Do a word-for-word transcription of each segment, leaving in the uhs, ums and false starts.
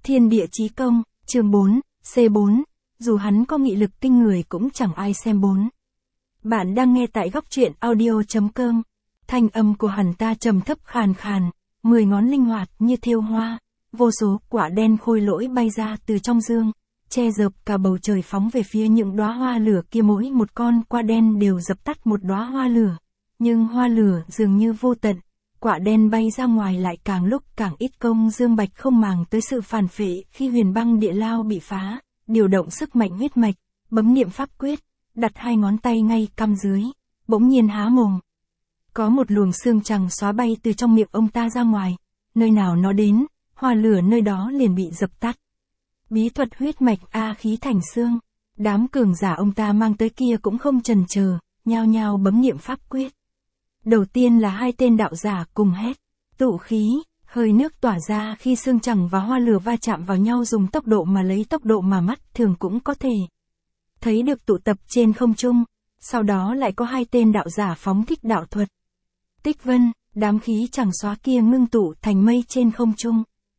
Thiên địa chí công, chương bốn, C bốn, dù hắn có nghị lực kinh người cũng chẳng ai xem bốn. Bạn đang nghe tại góc truyện audio.com. Thanh âm của hắn ta trầm thấp khàn khàn, mười ngón linh hoạt như thêu hoa, vô số quả đen khôi lỗi bay ra từ trong dương, che dợp cả bầu trời phóng về phía những đóa hoa lửa kia, mỗi một con quả đen đều dập tắt một đóa hoa lửa, nhưng hoa lửa dường như vô tận, quả đen bay ra ngoài lại càng lúc càng ít. Công Dương Bạch không màng tới sự phản phệ khi huyền băng địa lao bị phá, điều động sức mạnh huyết mạch, bấm niệm pháp quyết, đặt hai ngón tay ngay cằm dưới, bỗng nhiên há mồm. Có một luồng xương trắng xóa bay từ trong miệng ông ta ra ngoài, nơi nào nó đến, hoa lửa nơi đó liền bị dập tắt. Bí thuật huyết mạch A khí thành xương, đám cường giả ông ta mang tới kia cũng không chần chờ, nhao nhao bấm niệm pháp quyết. Đầu tiên là hai tên đạo giả cùng hét, tụ khí, hơi nước tỏa ra khi xương trắng và hoa lửa va chạm vào nhau, dùng tốc độ mà lấy tốc độ mà mắt thường cũng có thể thấy được tụ tập trên không trung. Sau đó lại có hai tên đạo giả phóng thích đạo thuật. Tích vân, đám khí chẳng xóa kia ngưng tụ thành mây trên không trung.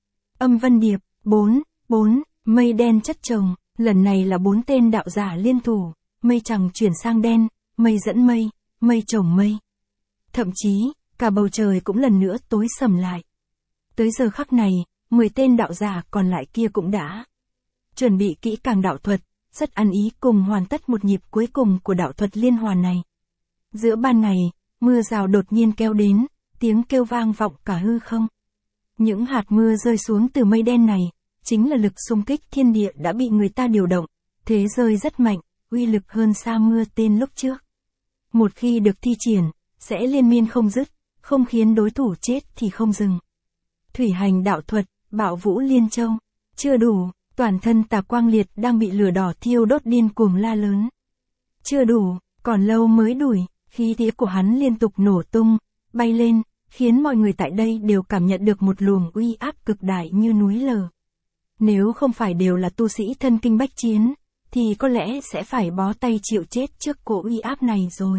Âm vân điệp, bốn, bốn, mây đen chất chồng, lần này là bốn tên đạo giả liên thủ, mây chẳng chuyển sang đen, mây dẫn mây, mây chồng mây. Thậm chí, cả bầu trời cũng lần nữa tối sầm lại. Tới giờ khắc này, mười tên đạo giả còn lại kia cũng đã chuẩn bị kỹ càng đạo thuật, rất ăn ý cùng hoàn tất một nhịp cuối cùng của đạo thuật liên hoàn này. Giữa ban ngày, mưa rào đột nhiên kéo đến, tiếng kêu vang vọng cả hư không. Những hạt mưa rơi xuống từ mây đen này, chính là lực xung kích thiên địa đã bị người ta điều động, thế rơi rất mạnh, uy lực hơn xa mưa tên lúc trước. Một khi được thi triển, sẽ liên miên không dứt, không khiến đối thủ chết thì không dừng. Thủy hành đạo thuật, bạo vũ liên châu, chưa đủ, toàn thân Tà Quang Liệt đang bị lửa đỏ thiêu đốt điên cuồng la lớn. Chưa đủ, còn lâu mới đuổi, khí thế của hắn liên tục nổ tung, bay lên, khiến mọi người tại đây đều cảm nhận được một luồng uy áp cực đại như núi lở. Nếu không phải đều là tu sĩ thân kinh bách chiến, thì có lẽ sẽ phải bó tay chịu chết trước cỗ uy áp này rồi.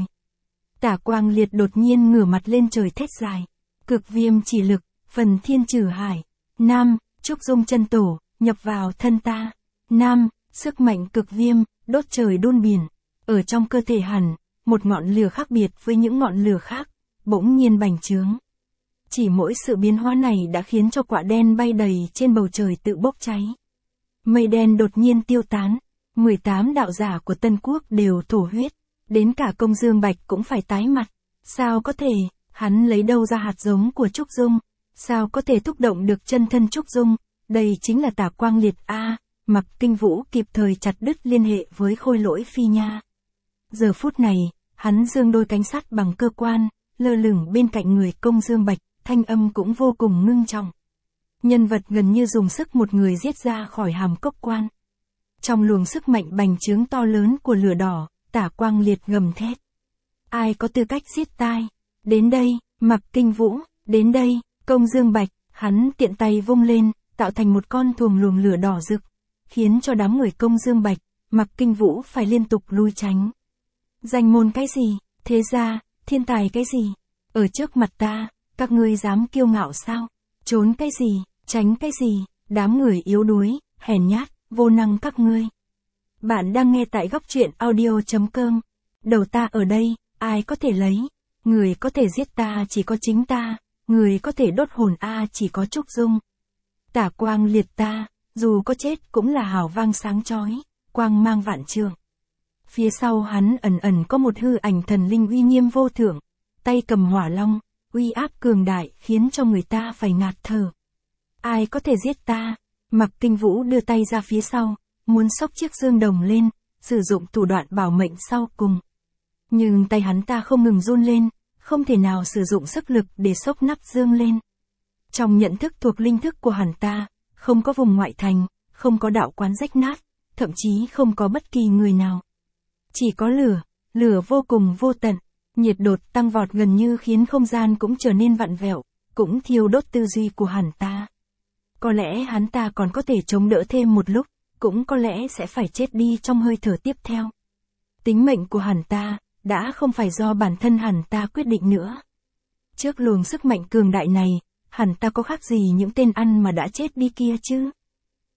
Tà Quang Liệt đột nhiên ngửa mặt lên trời thét dài. Cực viêm chỉ lực, phần thiên trừ hải. Nam, trúc dung chân tổ, nhập vào thân ta. Nam, sức mạnh cực viêm, đốt trời đun biển. Ở trong cơ thể hẳn, một ngọn lửa khác biệt với những ngọn lửa khác, bỗng nhiên bành trướng. Chỉ mỗi sự biến hóa này đã khiến cho quả đen bay đầy trên bầu trời tự bốc cháy. Mây đen đột nhiên tiêu tán, mười tám đạo giả của Tân Quốc đều thổ huyết. Đến cả Công Dương Bạch cũng phải tái mặt. Sao có thể, hắn lấy đâu ra hạt giống của Trúc Dung? Sao có thể thúc động được chân thân Trúc Dung? Đây chính là Tà Quang Liệt A. Mặc Kinh Vũ kịp thời chặt đứt liên hệ với khôi lỗi Phi Nha. Giờ phút này, hắn giương đôi cánh sắt bằng cơ quan, lơ lửng bên cạnh người Công Dương Bạch, thanh âm cũng vô cùng ngưng trọng. Nhân vật gần như dùng sức một người giết ra khỏi hàm cốc quan. Trong luồng sức mạnh bành trướng to lớn của lửa đỏ, Tà Quang Liệt gầm thét. Ai có tư cách giết tai? Đến đây, Mặc Kinh Vũ, đến đây, Công Dương Bạch, hắn tiện tay vung lên, tạo thành một con thuồng luồng lửa đỏ rực, khiến cho đám người Công Dương Bạch, Mặc Kinh Vũ phải liên tục lui tránh. Danh môn cái gì? Thế gia, thiên tài cái gì? Ở trước mặt ta, các ngươi dám kiêu ngạo sao? Trốn cái gì? Tránh cái gì? Đám người yếu đuối, hèn nhát, vô năng các ngươi. Bạn đang nghe tại góc truyện audio.com. Đầu ta ở đây, ai có thể lấy? Người có thể giết ta chỉ có chính ta, người có thể đốt hồn A chỉ có Trúc Dung. Tà Quang Liệt ta, dù có chết cũng là hào vang sáng chói, quang mang vạn trượng. Phía sau hắn ẩn ẩn có một hư ảnh thần linh uy nghiêm vô thượng, tay cầm hỏa long, uy áp cường đại khiến cho người ta phải ngạt thở. Ai có thể giết ta? Mặc Kinh Vũ đưa tay ra phía sau, muốn xốc chiếc dương đồng lên, sử dụng thủ đoạn bảo mệnh sau cùng. Nhưng tay hắn ta không ngừng run lên, không thể nào sử dụng sức lực để xốc nắp dương lên. Trong nhận thức thuộc linh thức của hắn ta, không có vùng ngoại thành, không có đạo quán rách nát, thậm chí không có bất kỳ người nào. Chỉ có lửa, lửa vô cùng vô tận, nhiệt đột tăng vọt gần như khiến không gian cũng trở nên vặn vẹo, cũng thiêu đốt tư duy của hắn ta. Có lẽ hắn ta còn có thể chống đỡ thêm một lúc, cũng có lẽ sẽ phải chết đi trong hơi thở tiếp theo. Tính mệnh của hắn ta, đã không phải do bản thân hắn ta quyết định nữa. Trước luồng sức mạnh cường đại này, hắn ta có khác gì những tên ăn mà đã chết đi kia chứ?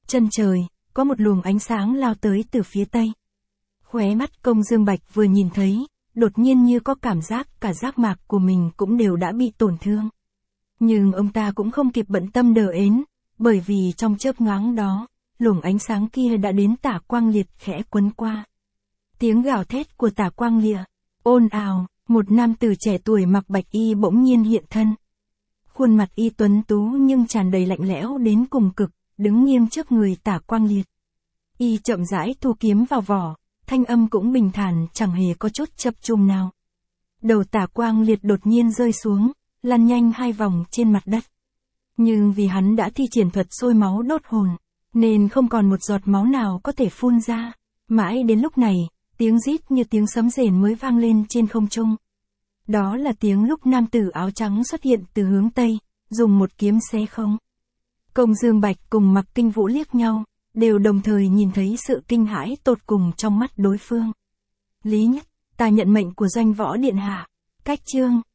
Chân trời, có một luồng ánh sáng lao tới từ phía tây. Khóe mắt Công Dương Bạch vừa nhìn thấy, đột nhiên như có cảm giác cả giác mạc của mình cũng đều đã bị tổn thương. Nhưng ông ta cũng không kịp bận tâm đờ ến, bởi vì trong chớp nhoáng đó, luồng ánh sáng kia đã đến Tả Quang Liệt khẽ quấn qua. Tiếng gào thét của Tả Quang Liệt, ồn ào, một nam tử trẻ tuổi mặc bạch y bỗng nhiên hiện thân. Khuôn mặt y tuấn tú nhưng tràn đầy lạnh lẽo đến cùng cực, đứng nghiêm trước người Tả Quang Liệt. Y chậm rãi thu kiếm vào vỏ, thanh âm cũng bình thản chẳng hề có chút chập chùng nào. Đầu Tả Quang Liệt đột nhiên rơi xuống, lăn nhanh hai vòng trên mặt đất. Nhưng vì hắn đã thi triển thuật sôi máu đốt hồn, nên không còn một giọt máu nào có thể phun ra. Mãi đến lúc này, tiếng rít như tiếng sấm rền mới vang lên trên không trung. Đó là tiếng lúc nam tử áo trắng xuất hiện từ hướng Tây, dùng một kiếm xé không. Công Dương Bạch cùng Mặc Kinh Vũ liếc nhau, đều đồng thời nhìn thấy sự kinh hãi tột cùng trong mắt đối phương. Lý Nhất, ta nhận mệnh của Doanh Võ Điện Hạ. Cách chương